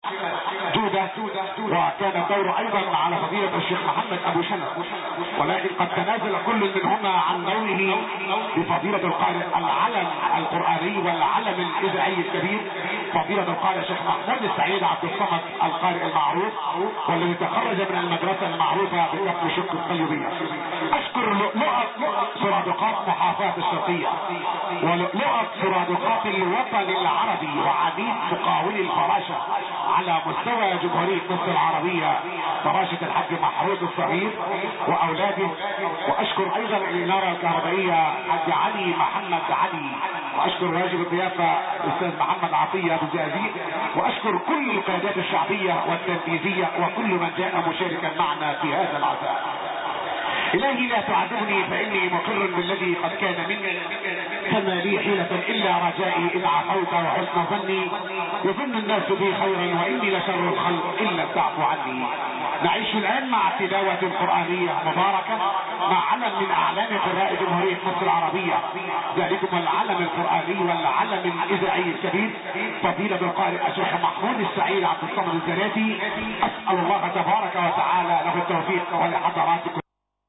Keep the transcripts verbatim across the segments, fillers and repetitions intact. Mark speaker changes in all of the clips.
Speaker 1: جودة، وكان الدور ايضا على فضيلة الشيخ محمد ابو شنب، ولكن قد تنازل كل منهما عن دوره بفضيلة القارئ العلم القرآني والعلم الاذاعي الكبير فضيلة القارئ الشيخ محمود السعيد عبد الصمد القارئ المعروف، والذي تخرج من المدرسة المعروفة بكفر شق الطيبية. اشكر لؤلؤة سرادقات محافظة الشرقية ولؤلؤة سرادقات الوطن العربي وعديد مقاولي الفراشة على مستوى جمهورية مصر العربية، فراشة الحاج محروس الصغير واولاده. واشكر ايضا الادارة الكهربائية حاج علي محمد علي، واشكر واجب الضيافة الاستاذ محمد عطية ابو زازي، واشكر كل القيادات الشعبية والتنفيذية وكل من جاء مشاركا معنا في هذا العزاء. الهي لا تعذبني فاني مقر بالذي قد كان مني، فما لي حيلة الا رجائي اذا عفوت وحسن ظني، يظن الناس بي خيرا واني لشر الخلق ان لم تعفو عني. نعيش الان مع تلاوة قرآنية مباركة مع علم من اعلام قراء جمهورية مصر العربية، ذلكم العلم القرآني والعلم الاذاعي الكبير فضيلة القارئ الشيخ محمود السعيد عبد الصمد الزناتي. اسأل الله تبارك وتعالى له التوفيق ولحضراتكم.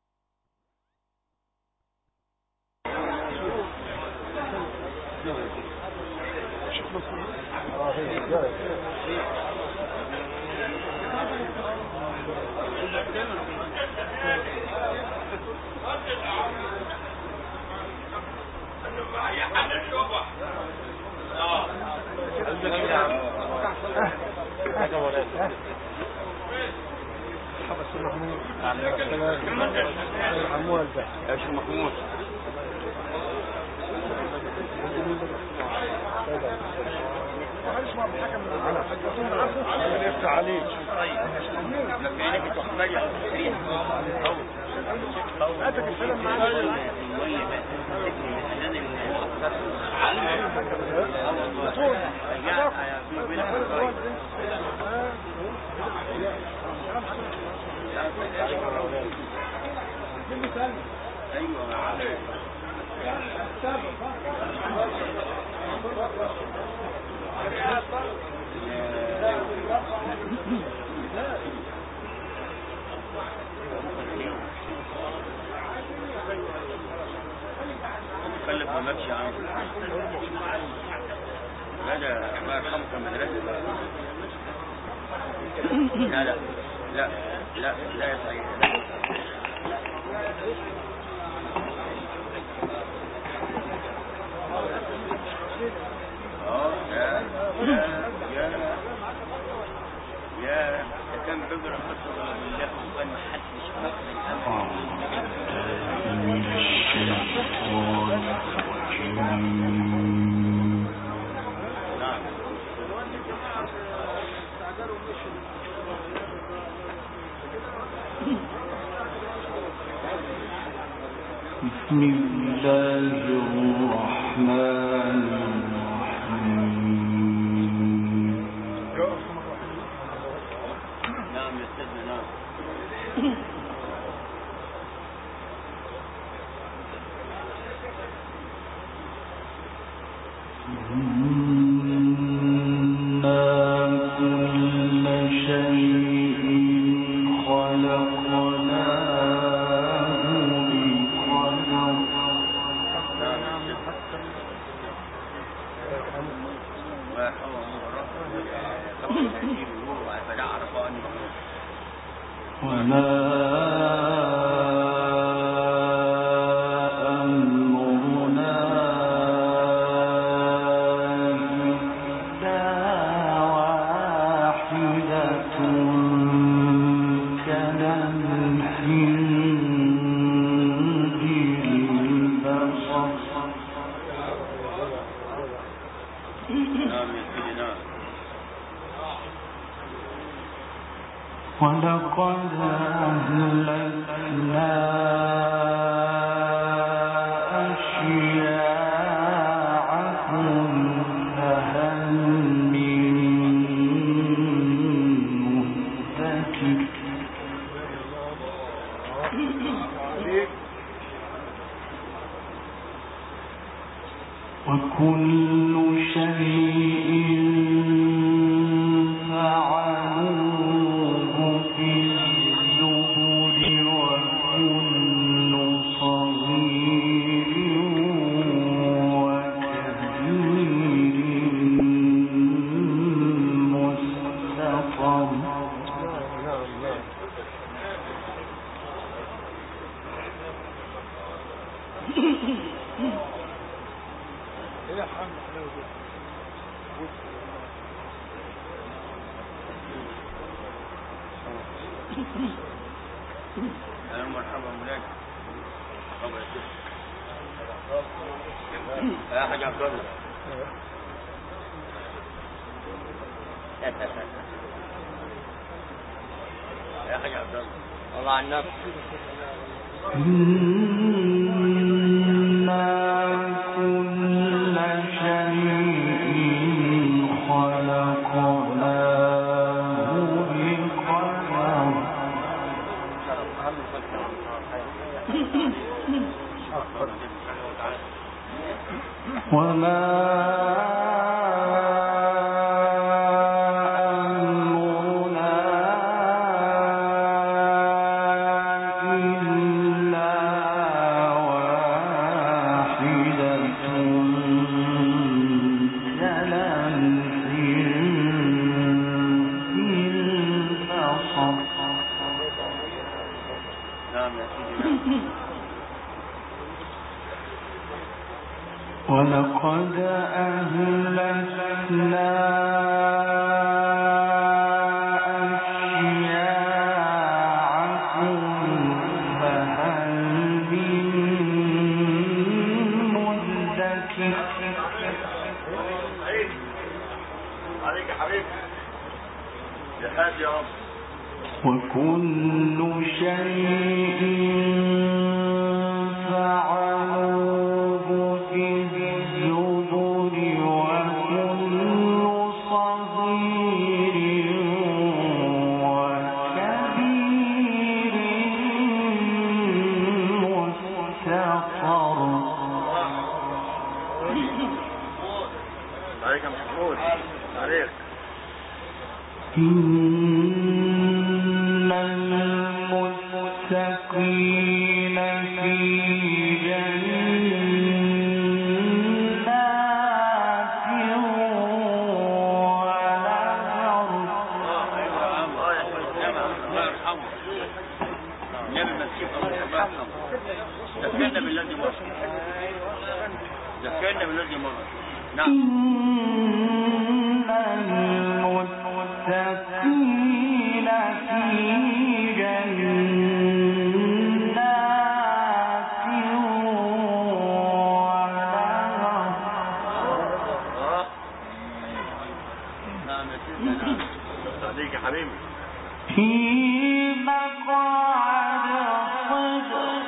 Speaker 2: مكلف وماشي عنه هذا ما يرحمك المدرسة. لا لا لا لا لا يا سعيد اه يا يا يا يا كان بقرا قصة بالله وكان محدش فاهم من الشيطان الرجيم. نعم بسم الله الرحمن الرحيم. نعم يا سيدنا نعم. ولقد أهلكنا أشياعكم فهل من مدكر. وكل شيء فعل أهلا مرحبا مولانا. مرحبا يا شيخ. يا حاج عبد الله. يا حاج عبد الله. والله عن النفس.
Speaker 3: ولقد أهلكنا أشياعكم فهل من مدكر.
Speaker 2: عليك يا حبيبي يا حاج يا رب.
Speaker 3: وكل شيء إن المتقين في جنات ونهر.
Speaker 2: ذكرنا بالذي مر. ذكرنا بالذي مر. نعم.
Speaker 3: المتقين في جنات ونهر.
Speaker 2: نعم يا سيدنا. صديق يا حبيبي.
Speaker 3: في مقعد صدق.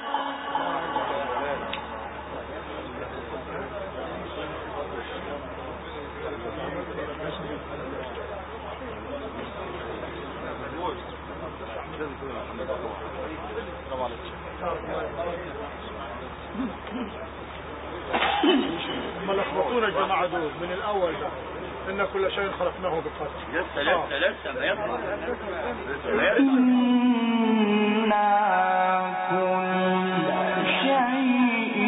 Speaker 4: ما لخبطونا الجماعة دول من الأول ده إن كل شيء خلقناه بقدر.
Speaker 2: لسه لسه لسه ما يطلع.
Speaker 3: إنا كل شيء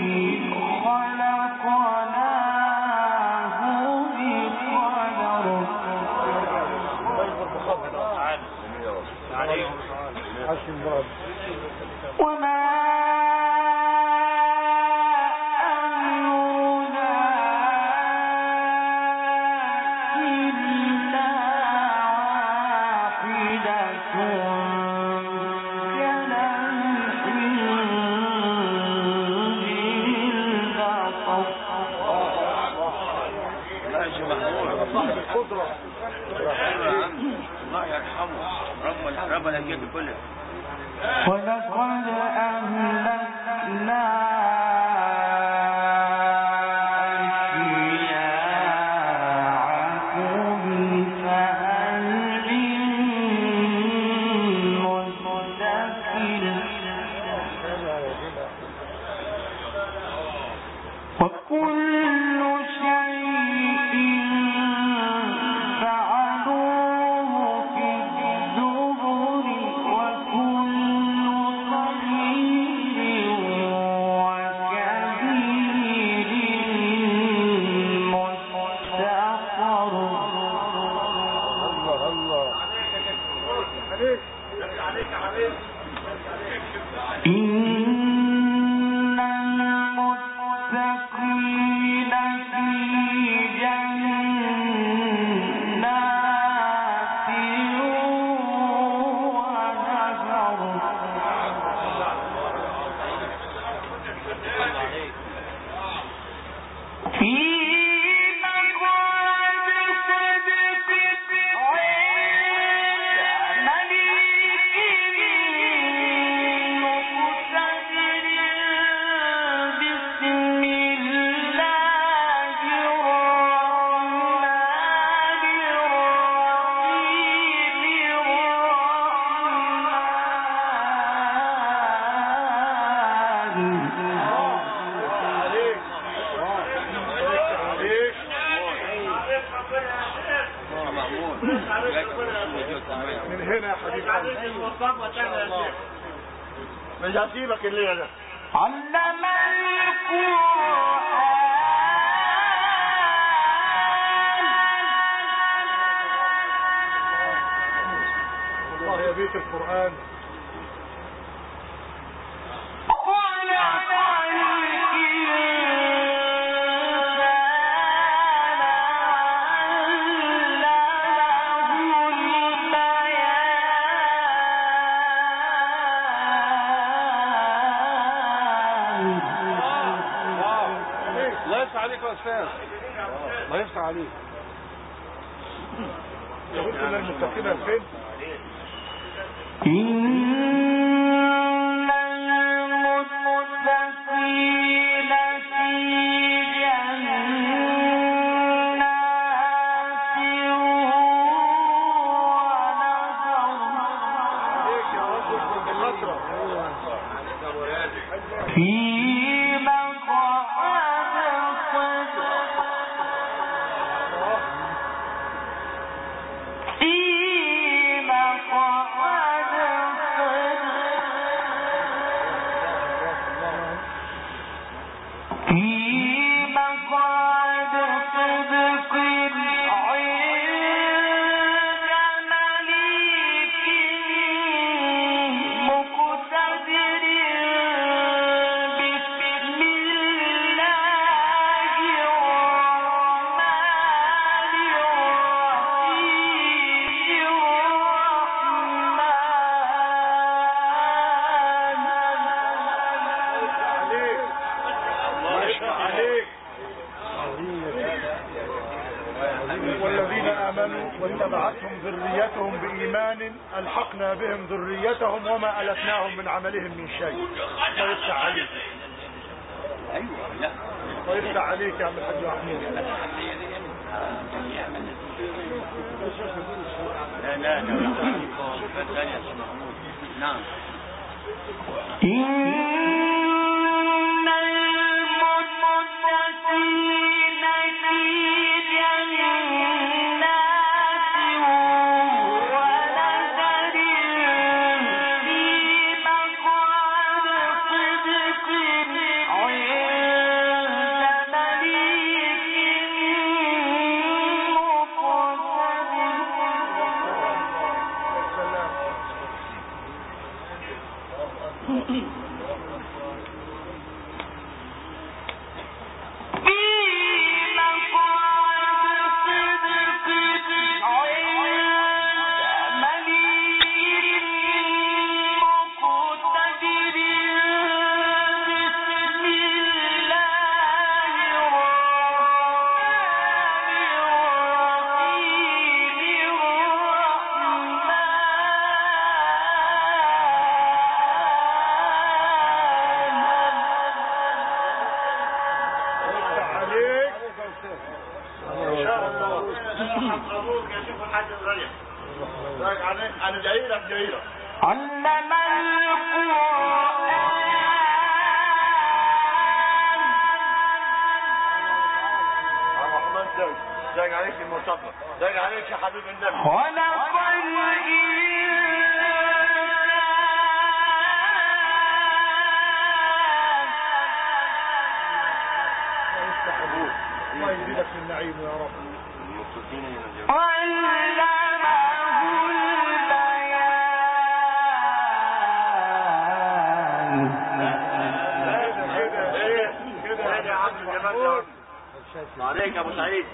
Speaker 3: خلقناه بقدر. وما
Speaker 2: الله يرحمه ربنا ربنا يجد كله.
Speaker 3: ولقد أهلكنا أشياعكم فهل من مدكر. وكل شيء فعلوه في الزبر وكل صغير وكبير مستقر.
Speaker 4: الله الله عليك يا حبيبي.
Speaker 3: إن المتقين في جنات ونهر.
Speaker 4: من هنا يا حبيبي مش هسيبك الليله ده.
Speaker 3: علم القرآن
Speaker 4: والله يا بيت القرآن الله يفتح عليك. يا قلت ان المتقين فين؟
Speaker 3: إن المتقين في جنات ونهر في
Speaker 4: واتبعتهم ذريتهم بإيمان ألحقنا بهم ذريتهم وما ألتناهم من عملهم من شيء. الله يفتح عليك. الله يفتح عليك يا عم الحاج محمود.
Speaker 2: لا لا لا نعم. عليك يا ابو سعيد.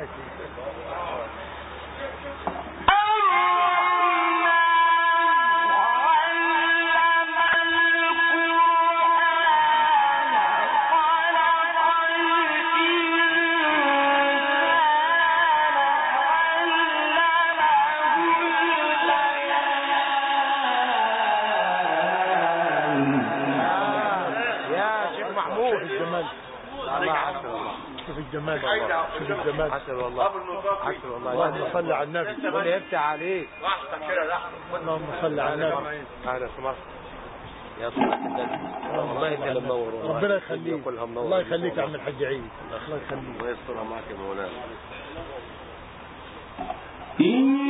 Speaker 4: شوف الجمال شوف الجمال
Speaker 2: عسل والله عسل والله.
Speaker 4: اللهم صل على النبي.
Speaker 2: ربنا يفتح عليك.
Speaker 4: اللهم صل على النبي.
Speaker 2: اهلا وسهلا يا صلاح النبي. والله انت اللي منور.
Speaker 4: ربنا يخليك. الله يخليك يا عم الحاج عيد. الله يخليك
Speaker 2: ويسترها معك يا مولانا.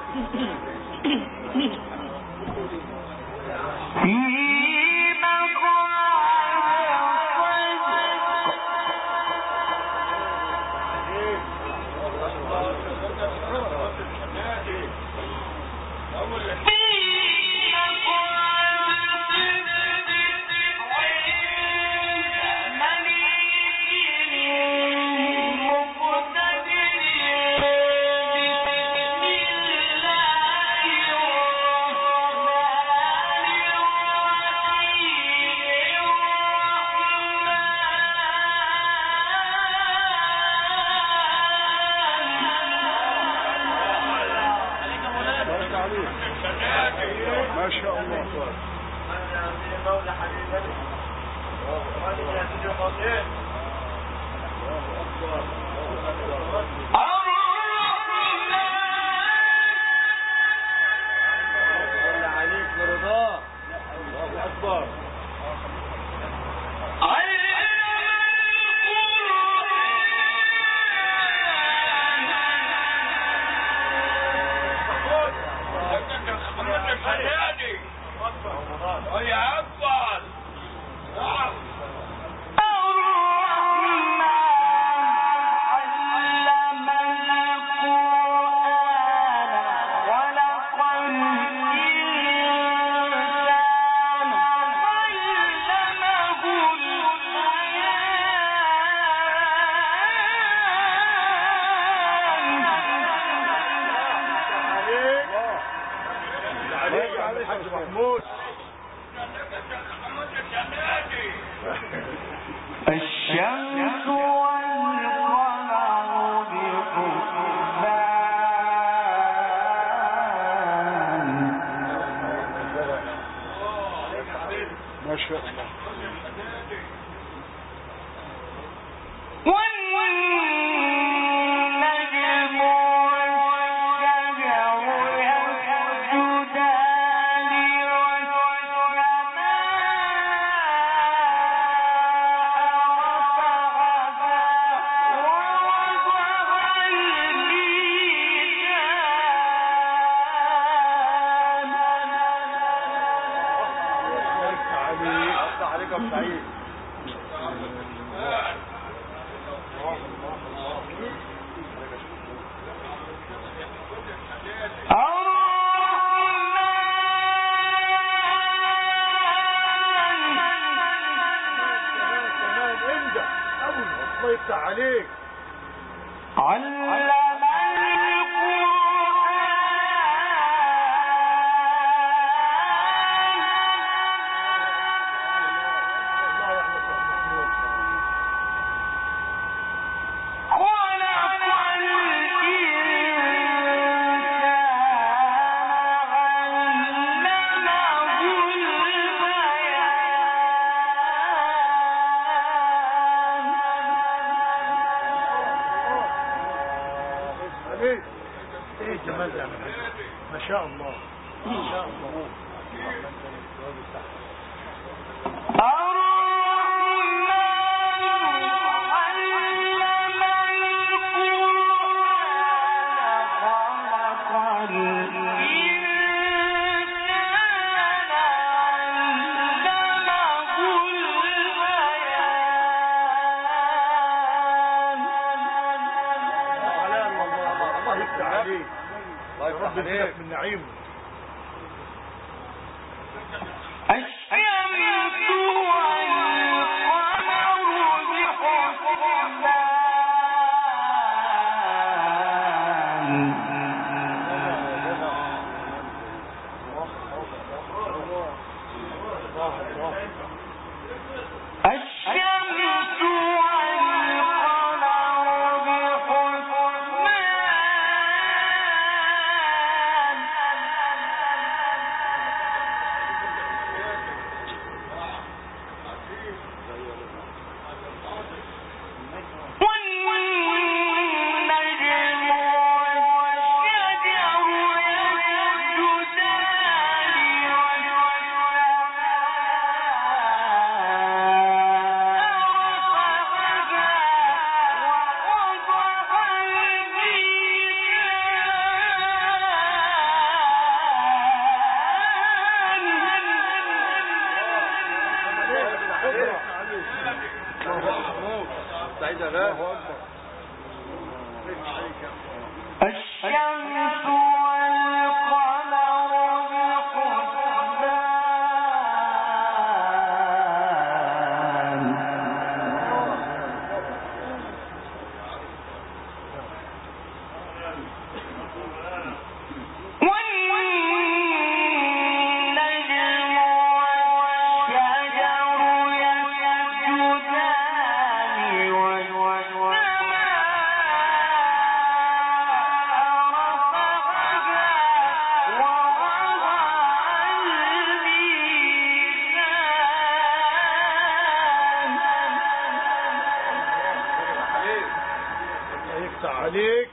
Speaker 4: ما شاء الله.
Speaker 2: مولى حبيبنا ومن يهدي المضيع. عليك برضاه. الله أكبر. يا أكبر.
Speaker 3: الشمس والقمر بحسبان.
Speaker 4: ما شاء الله.
Speaker 2: سعيد.
Speaker 4: الله يفتح عليك.
Speaker 3: علم
Speaker 4: ايه الجمال ده؟ ما شاء الله ما شاء الله. رب يزيدك من نعيمه. عليك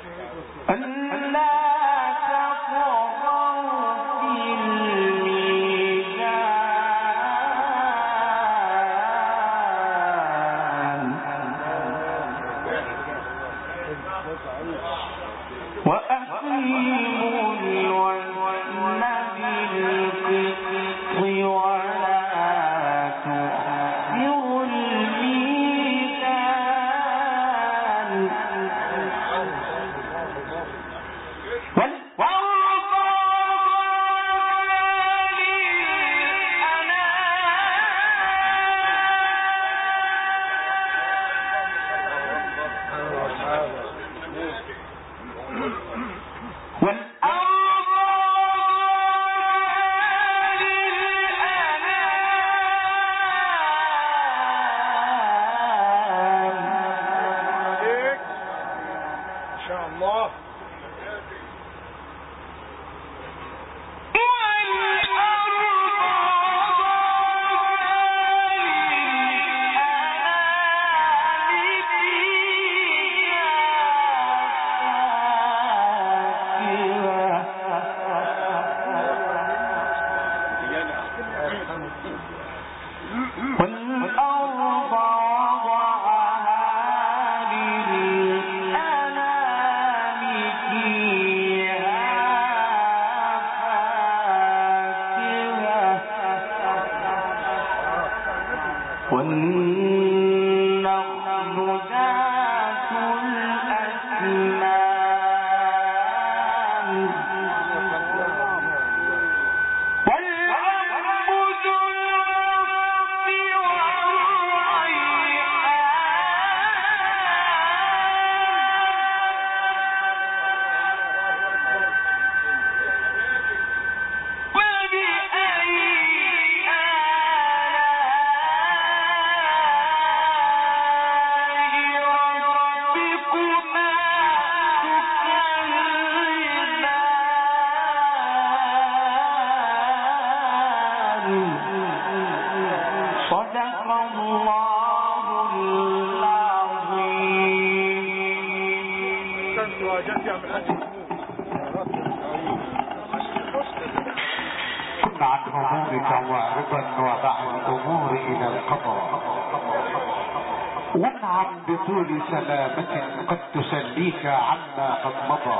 Speaker 1: بطول سلامة قد تسليك عما قد مضى،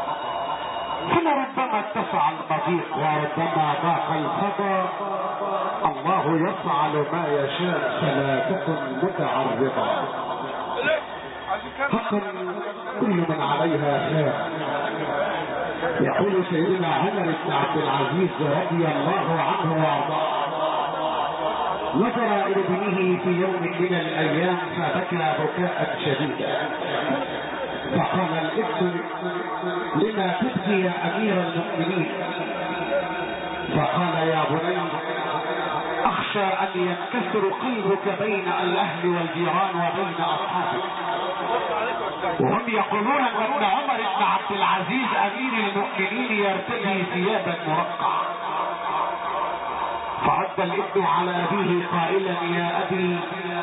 Speaker 1: فلربما اتسع المضيق وربما ضاق الفضا، الله يفعل ما يشاء فلا تكن متعرضا. حقا كل من عليها فان. يقول سيدنا عمر بن عبد العزيز رضي الله عنه وارضاه: نظر الى ابنه في يوم من الايام فبكى بكاء شديدا، فقال الابن: لما تبكي يا امير المؤمنين؟ فقال: يا بني، اخشى ان ينكسر قلبك بين الاهل والجيران وبين اصحابك. وهم يقولون ان ابن عمر بن عبد العزيز امير المؤمنين يرتدي ثيابا مرقعه. فرد الابن على ابيه قائلا: يا ابي،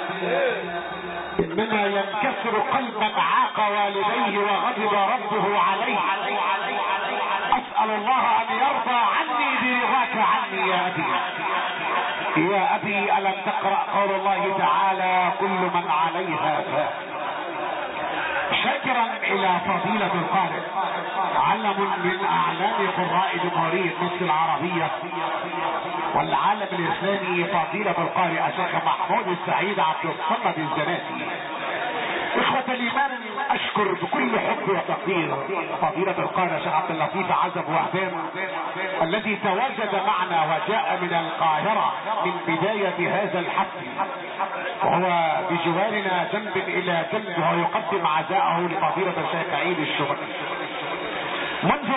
Speaker 1: انما ينكسر قلب من عاق والديه وغضب ربه عليه. اسال الله ان يرضى عني برضاك عني يا ابي. يا ابي، الم تقرأ قول الله تعالى: كل من عليها فان. شكرا الى فضيلة القارئ، علم من اعلام قراء جمهورية مصر العربية والعالم الاسلامي، فضيلة القارئ الشيخ محمود السعيد عبد الصمد الزناتي. اخوة الايمان، اشكر بكل حب وتقدير فضيلة القارئ الشيخ عبد اللطيف عزب وهبان الذي تواجد معنا وجاء من القاهرة من بداية هذا الحفل، وهو بجوارنا جنب الى جنب ويقدم عزاءه لفضيلة الشيخ عيد الشبكي.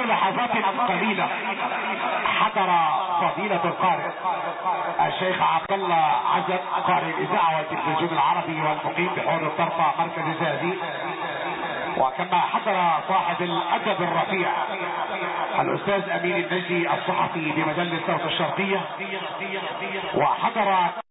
Speaker 1: لحظات قليلة حضر فضيلة القارئ الشيخ عبد الله عزب قارئ الاذاعة والتلفزيون العربي والمقيم بحور الطرفة مركز الزقازيق، وكما حضر صاحب الادب الرفيع الاستاذ امين النجدي الصحفي بمجلة صوت الشرقية، وحضر